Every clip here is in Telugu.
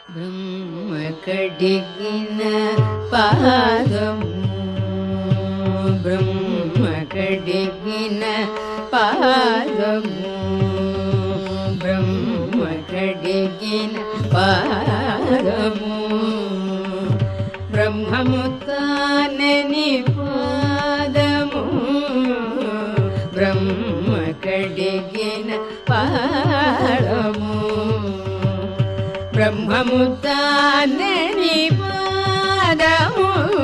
బ్రహ్మ కడిగిన పాదము బ్రహ్మ కడిగిన పాదము బ్రహ్మ కడిగిన పాదము బ్రహ్మము తానని పాదము బ్రహ్మ కడిగిన పాదము బ్రహ్మము తానని పాదము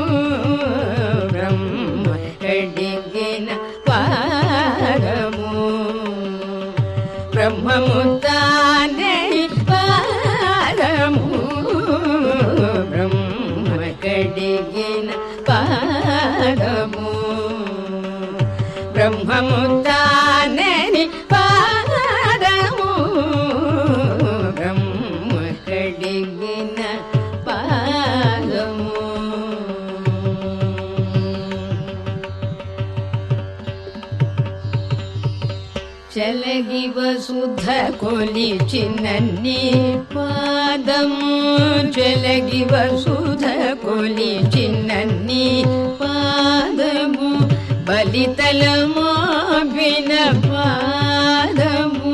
బ్రహ్మ కడిగిన పాదము బ్రహ్మము తానని పాదము బ్రహ్మ కడిగిన పాదము బ్రహ్మము తానని పాదము బ్రహ్మ కడిగిన పాదము చలగి వసుధ కొలిచినన్ని పాదము చలగి వసుధ కొలిచినన్ని పాదము బలితలమోపిన పాదము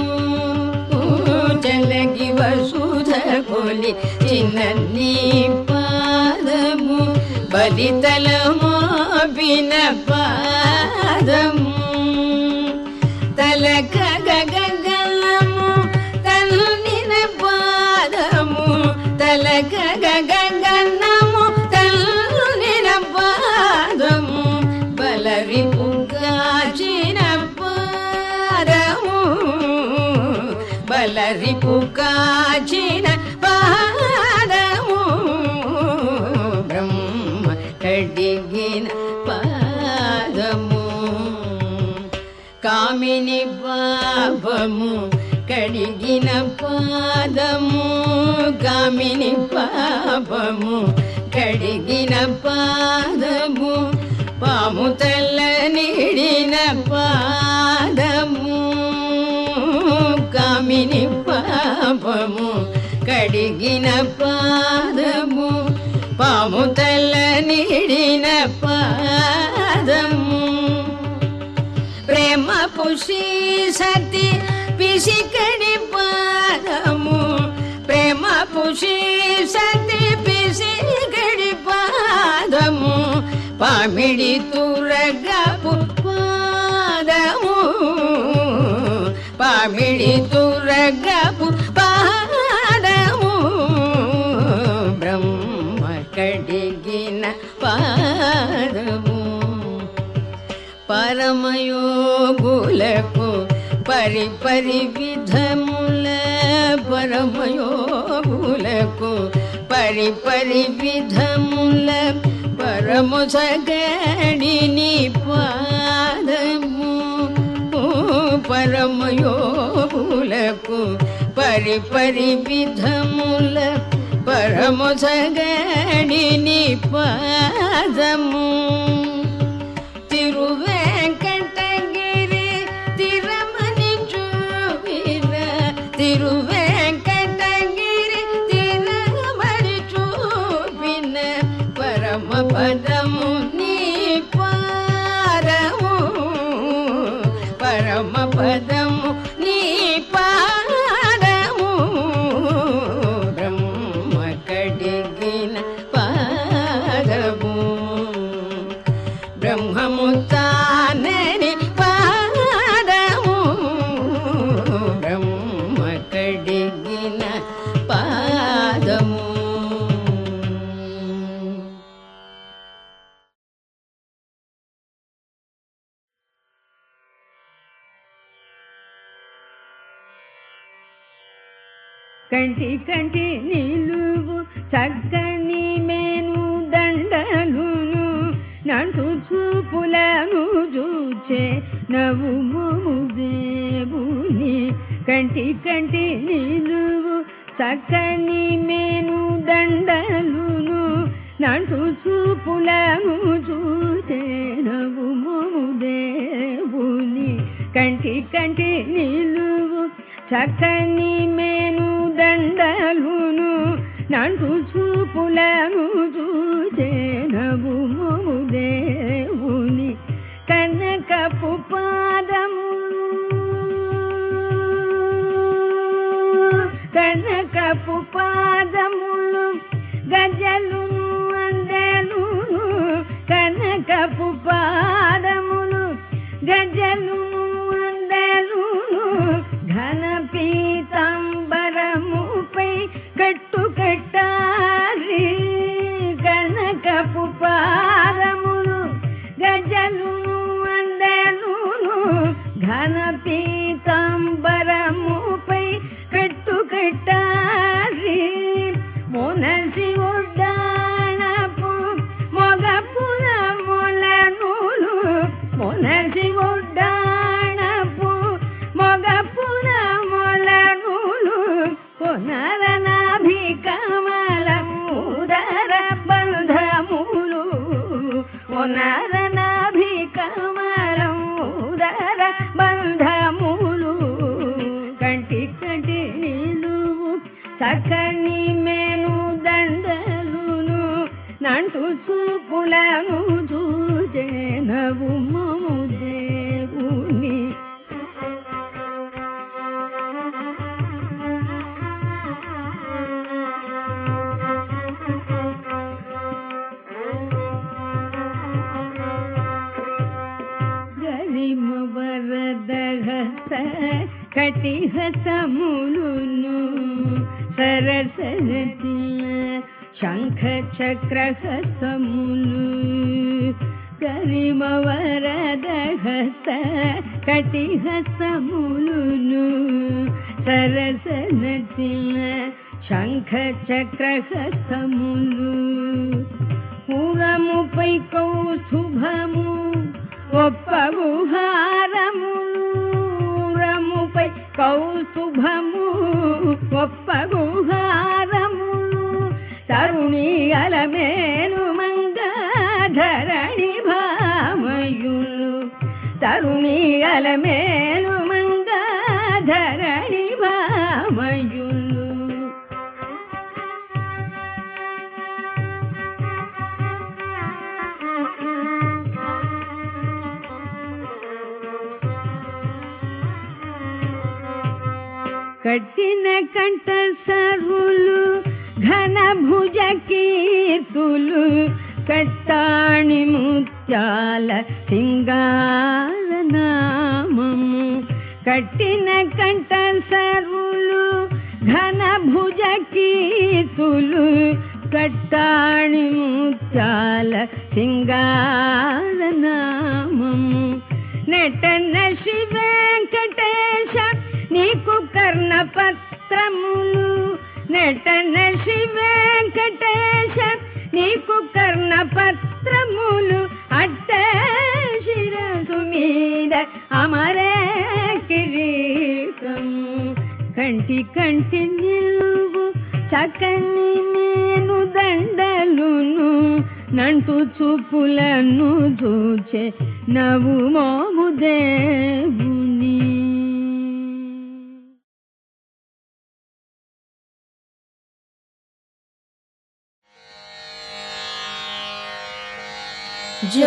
చలగి వసుధ కొలిచినన్ని పాదము బలితలమోపిన పాదము తలక గగనము తల్లిన పాదము తలక గగనము తల్లిన పాదము బలరిపు కాచిన పాదము బలరిపు కాచిన పాదము బ్రహ్మ కడిగిన పాదము కామిని పాపము కడిగిన పాదము కామిని పాపము కడిగిన పాదము పాము తల్ల నిడిన పాదము కామిని పాపము కడిగిన పాదము పాము తల్ల నిడిన పాదము ప్రేమ పుషి సతి పిసికడి పాదము ప్రేమ పుషి సతి పిసికడి పాదము పామిడి తురగపు పాదము పామిడి తురగపు పాదము బ్రహ్మ కడిగిన పాదము పరమయోగులకు పరిపరి విధముల పరమయోగులకు పరిపరి విధముల పరము సగడిని పాదము పరమయోగులకు పరిపరి విధముల పరము సగడిని పాదము తిరువేంకటగిరి తిరమని చూపిన తిరువేంకటగిరి తిరమని చూపిన పరమ పదము నీ పాదము పరమ పదము నీ పాదము బ్రహ్మ కడిగిన పాదము బ్రహ్మము తానని పాదము బ్రహ్మ కడిగిన పాదము కంటి కంటి నిలువు చక్కని మేను దండలును నంటు చూపులను చూచే నవ్వు దేవుని కంటి కంటి నిలువు చక్కని మేను దండలును నంటు చూపులను చూచే నవ్వు దేవుని కంటి కంటి నిలువు చక్కని మేను దండలును నంటు చూపులను చూచే నవ్వుమము దేవుని కనకపు పాదములు కనకపు పాదములు గజలును అందెలును కనకపు పాదములు గజలును అందెలును ఘన పీతాంబరముపై కట్టుకట్టాలి కనకపు పాదములు గజలును అందెలును ఘన పీతాంబరముపై కట్టుకట్టాలి మొనసి ఒడ్డాణపు మొగపుల మొలనులు మొనసి ఒడ్డాణపు మొగపుల మొలనులు పునరనాభికమలముదర బంధములు పునరనాభికమలముదర బంధములు కంటి కంటి నిలువు చక్కని మేను దండలును నంటు చూపులను చూచే నవ్వుమము దేవుని గరిమ వరదహస్త కటిహసములును సరసరతి శంఖ చక్రహసములు గరిమ వరదహస్త కటిహసములును సరసరతి శంఖ చక్రహసములు పురముపై కౌస్తుభము ఒప్పగుహారములు రముపై కౌస్తుభము ఒప్పగుహారములు తరుణి అలమేలు మంగధరణి భామయులు తరుణి అలమేలు మంగధరణి భామయులు కట్టిన కంఠ సరులు ఘన భుజ కీర్తులు కట్టాణి ముత్యాల సింగార నామము కట్టిన కంఠ సరులు ఘన భుజ కీర్తులు కట్టాణి ముత్యాల సింగార నామము నటన శ్రీ వెంకటేశ నీకు కర్ణపత్రములు నటన శ్రీ వెంకటేశ నీకు కర్ణపత్రములు అట్ట శిరసు మీద అమరే కిరీటము కంటి కంటి నిలువు చక్కని నేను దండలును నంటు చూపులను చూచే నవ్వుమము దేవుని जो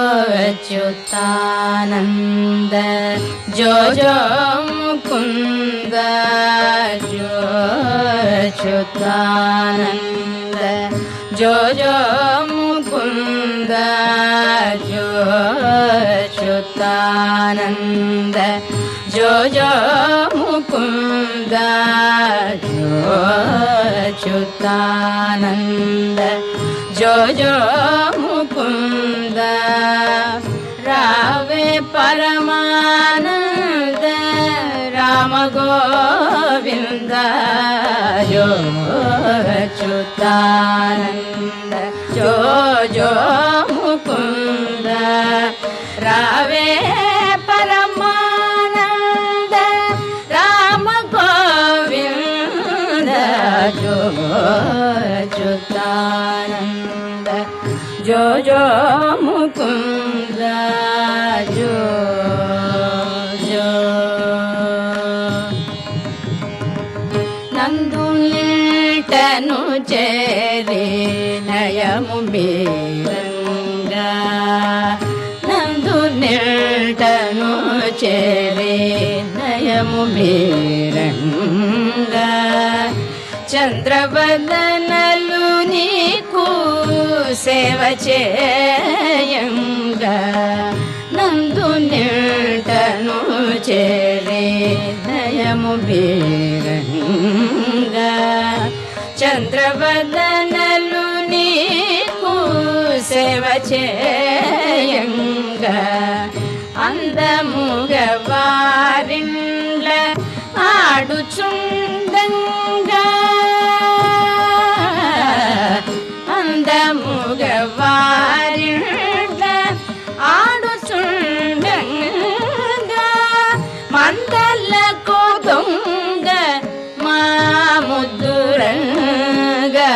अच्युतानंद जो जो मुकुंद जो अच्युतानंद जो जो मुकुंद जो अच्युतानंद जो जो मुकुंद जो अच्युतानंद जो जो मुकुंद रावे परमानंद राम गोविंद जो अच्युतानंद जो जो मुकुंद रावे परमानंद राम गोविंद जो अच्युतानंद जो जो मुकुंद जो जो नंदुनिट నిల్టను చేరి నయము మీరంగా నందు నిల్టను చేరి నయము మీరంగా చంద్రవదనలు నీకు సేవ చేయంగా నందు నిల్టను చేరి నయము మీరంగా చంద్రవదనలు నీకు సేవ చేయంగా అందముగ వారిండ్ల ఆడుచుండంగా అందముగ వారిండ్ల ఆడుచుండంగా మందలకు దొంగ మా ముద్దురంగా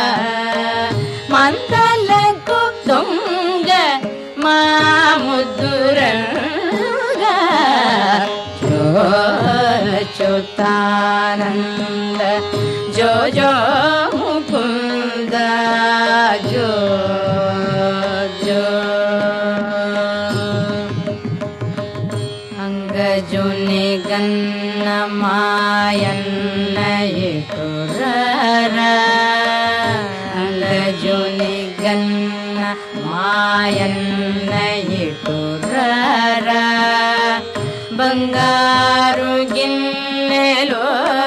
మందలకు దొంగ మా ముద్దురంగా చ్యుతానంద జో జో ముకుంద జో జో అంగజుని గన్న మాయన్న ఎటురరా అంగజుని గన్న మాయన్న ఎటురరా బంగారు గిన్నెలో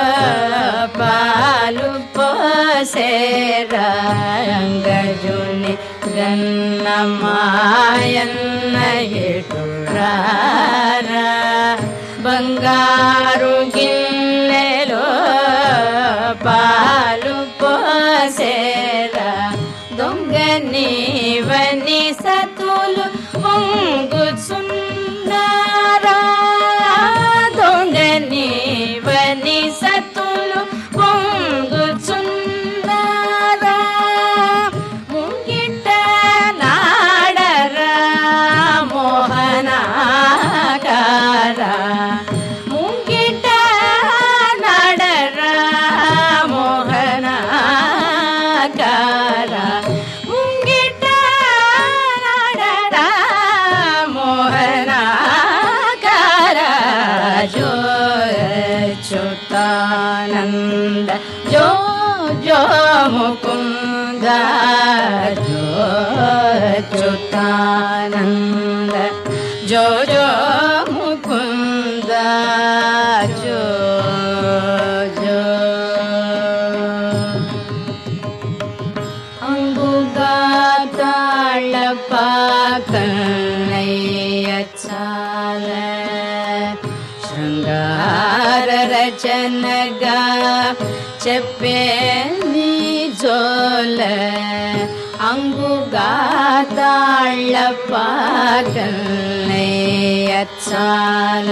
పాలు పోసేరా అంగజుని గన్న మాయన్న ఎటురారా బంగారు గిన్నెలో పాలు పోసేరా దొంగ నీవని సతులు పొంగుచున్నారా దొంగ నీవని సతులు పొంగుచున్నారా ముంగిట నాడరా మోహనాకారా ముంగిట నాడరా మోహనాకారా ముంగిట నాడరా మోహనాకారా జో చ్యుతానంద జో జో ముకుంద జో చ్యుతానంద జో జో ముకుంద జో జో అంగుగా తాళపాకన్నయ్య చాల శృంగార రచనగా చెప్పే నీ జోల అంగుగా తాళపాకన్నయ్య చాల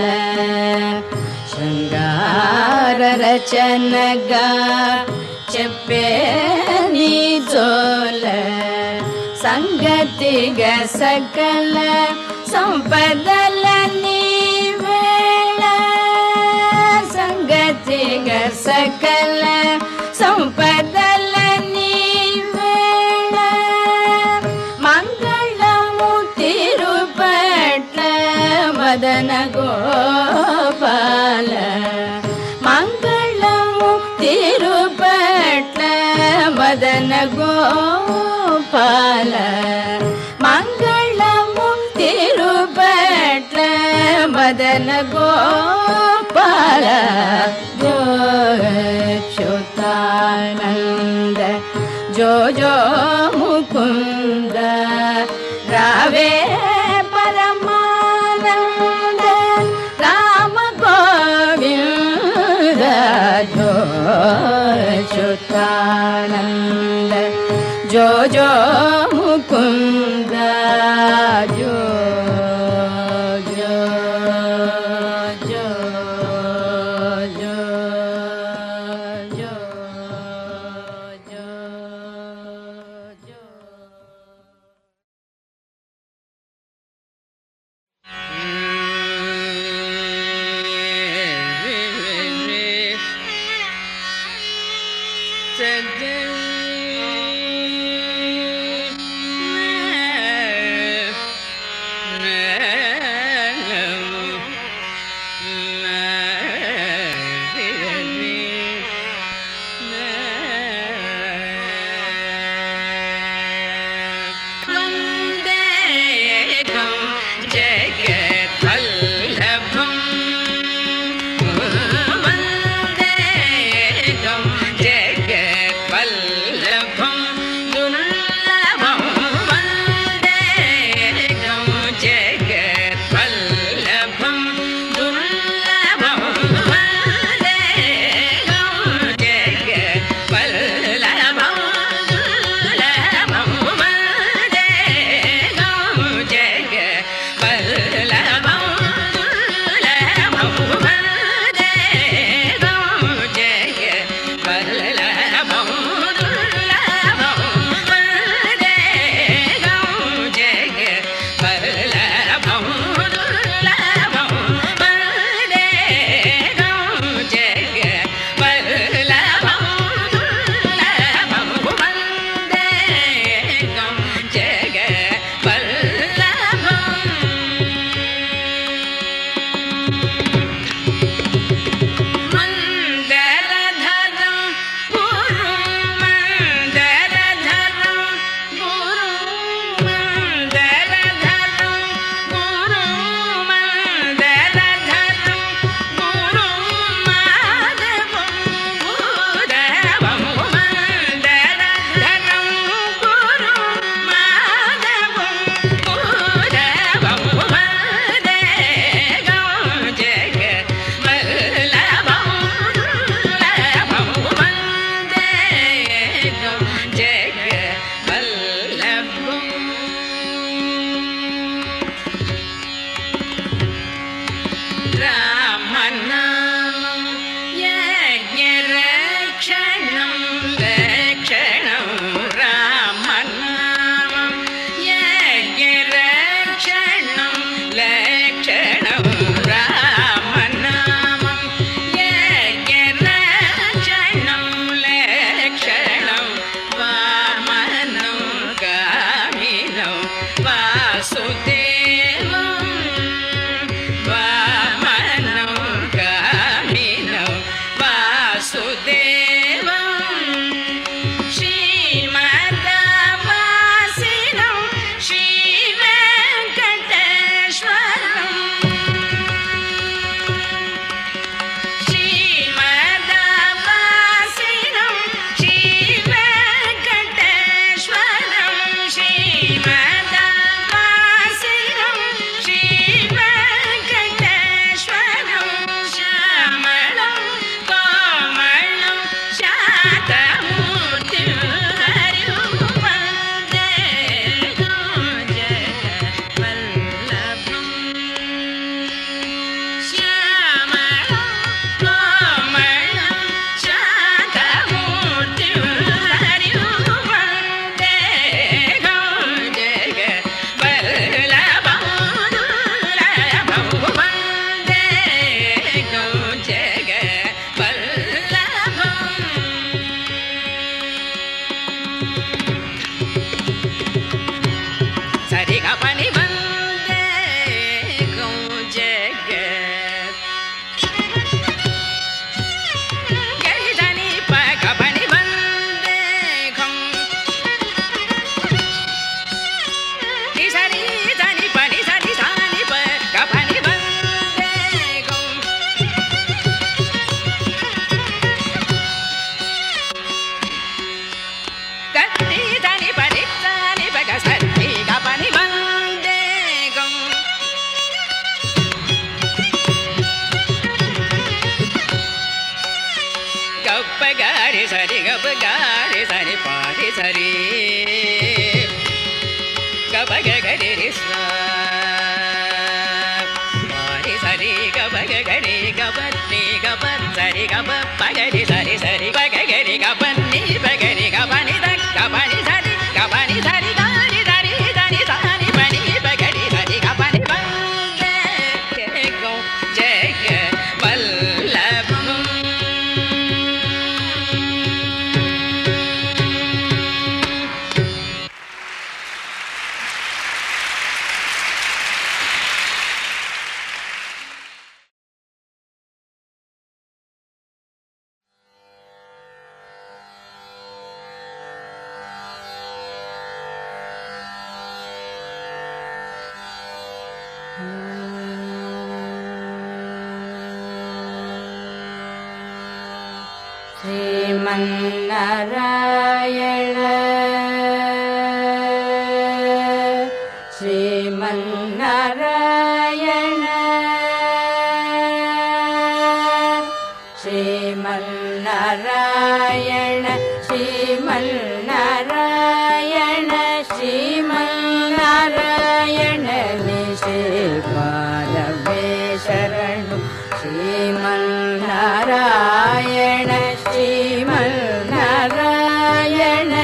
శృంగార రచనగా చెప్పే నీ జోల సంగతిగ సకల సంపదల నీవేళ సంగతిగ సకల సంపదల నీవేళ మంగళము తిరుపట్ల మదన గోపాల మంగళము తిరుపట్ల మదన గోపాల మంగళము తిరుపట్ల మదన గోపాల జో చ్యుతానంద జో జో ముకుంద రావే పరమానంద రామ గోవింద జో చ్యుతానంద జో జో ముకుంద జో జో జో జో జో జో జో Today ಗಾರಿ ಸರಿ ಗಬ ಗಾರಿ ಸರಿ ಪಾರಿ ಸರಿ ಗಬ ಗರಿ ರಿ ಪಾರಿ ಸರಿ ಗಬ ಗರಿ ಗಬ ನೀ ಗಬ ಸರಿ ಗಬ ಪಗರಿ ಸರಿ ಸರಿ ಬಗರಿ ಗಬ ನೀ ಬಗರಿ ಗಬ ನಿ ದ ಗಬ ನಿ ಸರಿ ಗಬ ನಿ ಸರಿ ದಾರಿ ದಾರಿ ದಾರಿ ಸಾನಿ ಬನಿ ಬಗರಿ ಸರಿ ಗಬ ನಿ ಬಂದೆ ಗೋ ಜಯ ವಲ್ಲಭಂ ಶ್ರೀಮನ್ನಾರಾಯಣ ಶ್ರೀಮನ್ನಾರಾಯಣ ಶ್ರೀಮನ್ನಾರಾಯಣ ಶ್ರೀಮನ್ನಾರಾಯಣ ಶ್ರೀಮನ್ನಾರಾಯಣ ಶ್ರೀಪಾದವೇ ಶರಣು ಶ್ರೀಮನ್ನಾರಾಯಣ ಶ್ರೀಮನ್ನಾರಾಯಣ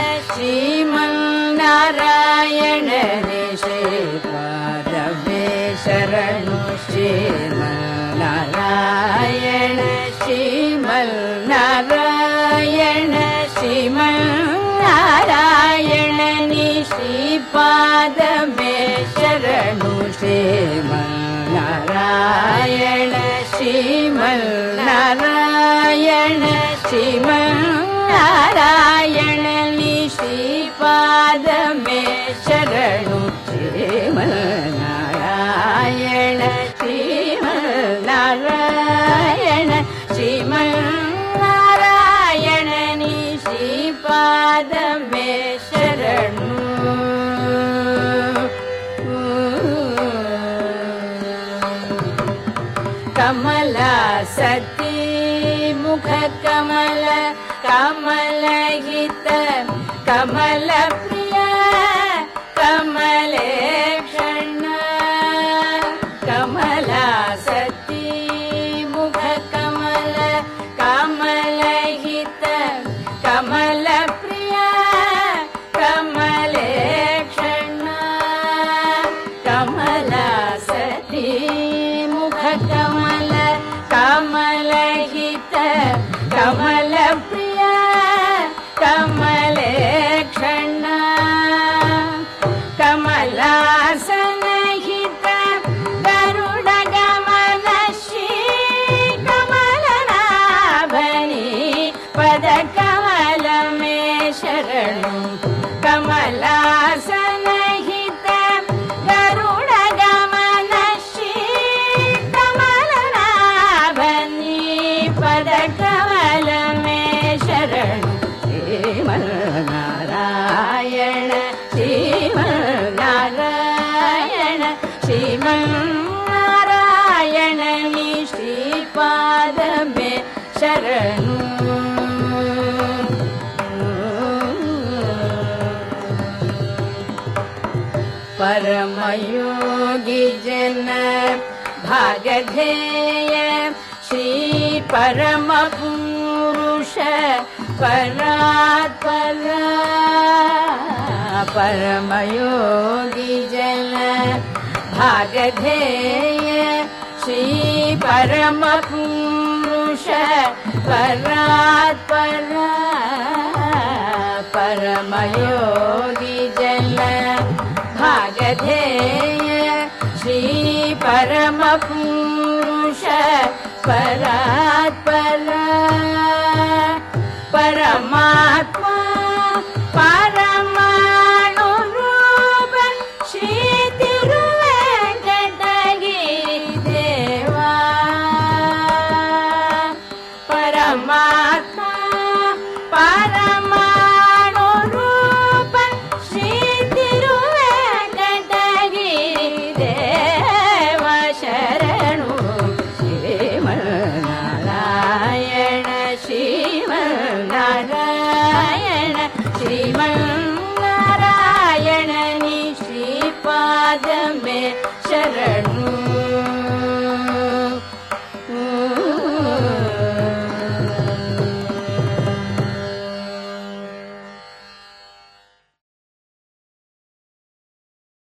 ಶ್ರೀಮನ್ನಾರಾಯಣ ಶ್ರೀಪಾದವೇ ಶರಣು ಶ್ರೀಮನ್ನಾರಾಯಣ ಶ್ರೀಮನ್ನಾರಾಯಣ ಶ್ರೀಮನ್ನಾರಾಯಣ ಶ್ರೀಪಾದವೇ ಶರಣು ಶ್ರೀಮನ್ನಾರಾಯಣ ಶ್ರೀಮನ್ನಾರಾಯಣ ಶ್ರೀಮನ್ನಾರಾಯಣ ಶ್ರೀಪಾದವೇ ಶರಣು ಶ್ರೀಮನ್ನಾರಾಯಣ ಶ್ರೀಮನ್ನಾರಾಯಣ ಶ್ರೀಮನ್ನಾರಾಯಣ ಶ್ರೀಪಾದವೇ ಶರಣು ಕಮಲ ಸತಿ ಮುಖ ಕಮಲ ಕಮಲಹಿತ ಕಮಲ ಪ್ರಿಯ ಕಮಲೇಕ್ಷಣ ಕಮಲ ಸತಿ ಮುಖ ಕಮಲ ಕಮಲಹಿತ ಕಮಲ ಪ್ರಿಯ ಕಮಲೇಕ್ಷಣ ಕಮಲ ಸತಿ ಮುಖ ಕಮಲ ಕಮಲಹಿತ ಕಮಲ ಪ್ರಿಯ ಕಮಲೇಕ್ಷಣ ಕಮಲಾಸನಹಿತ ಗರುಡ ಗಮನ ಶ್ರೀ ಕಮಲನಾಭನಿ ಪದ ಕಮಲ ಮೇ ಶರಣು ಕಮಲಾಸನಹಿತ ಗರುಡ ಗಮನ ಶ್ರೀ ಕಮಲನಾಭನಿ ಪದ ಕಮಲ ಮೇ ಶರಣು ಶ್ರೀಮನ್ನಾರಾಯಣ ಶ್ರೀಮನ್ನಾರಾಯಣ ಶ್ರೀಮನ್ನಾರಾಯಣ ಶ್ರೀಪಾದವೇ ಶರಣು परमयोगी जन भागधेय श्री परम पुरुष परात्पर परमयोगी जन भागधेय श्री परम पुरुष परात्पर परमयोगी जन भागधेय श्री परम पुरुष परात्पर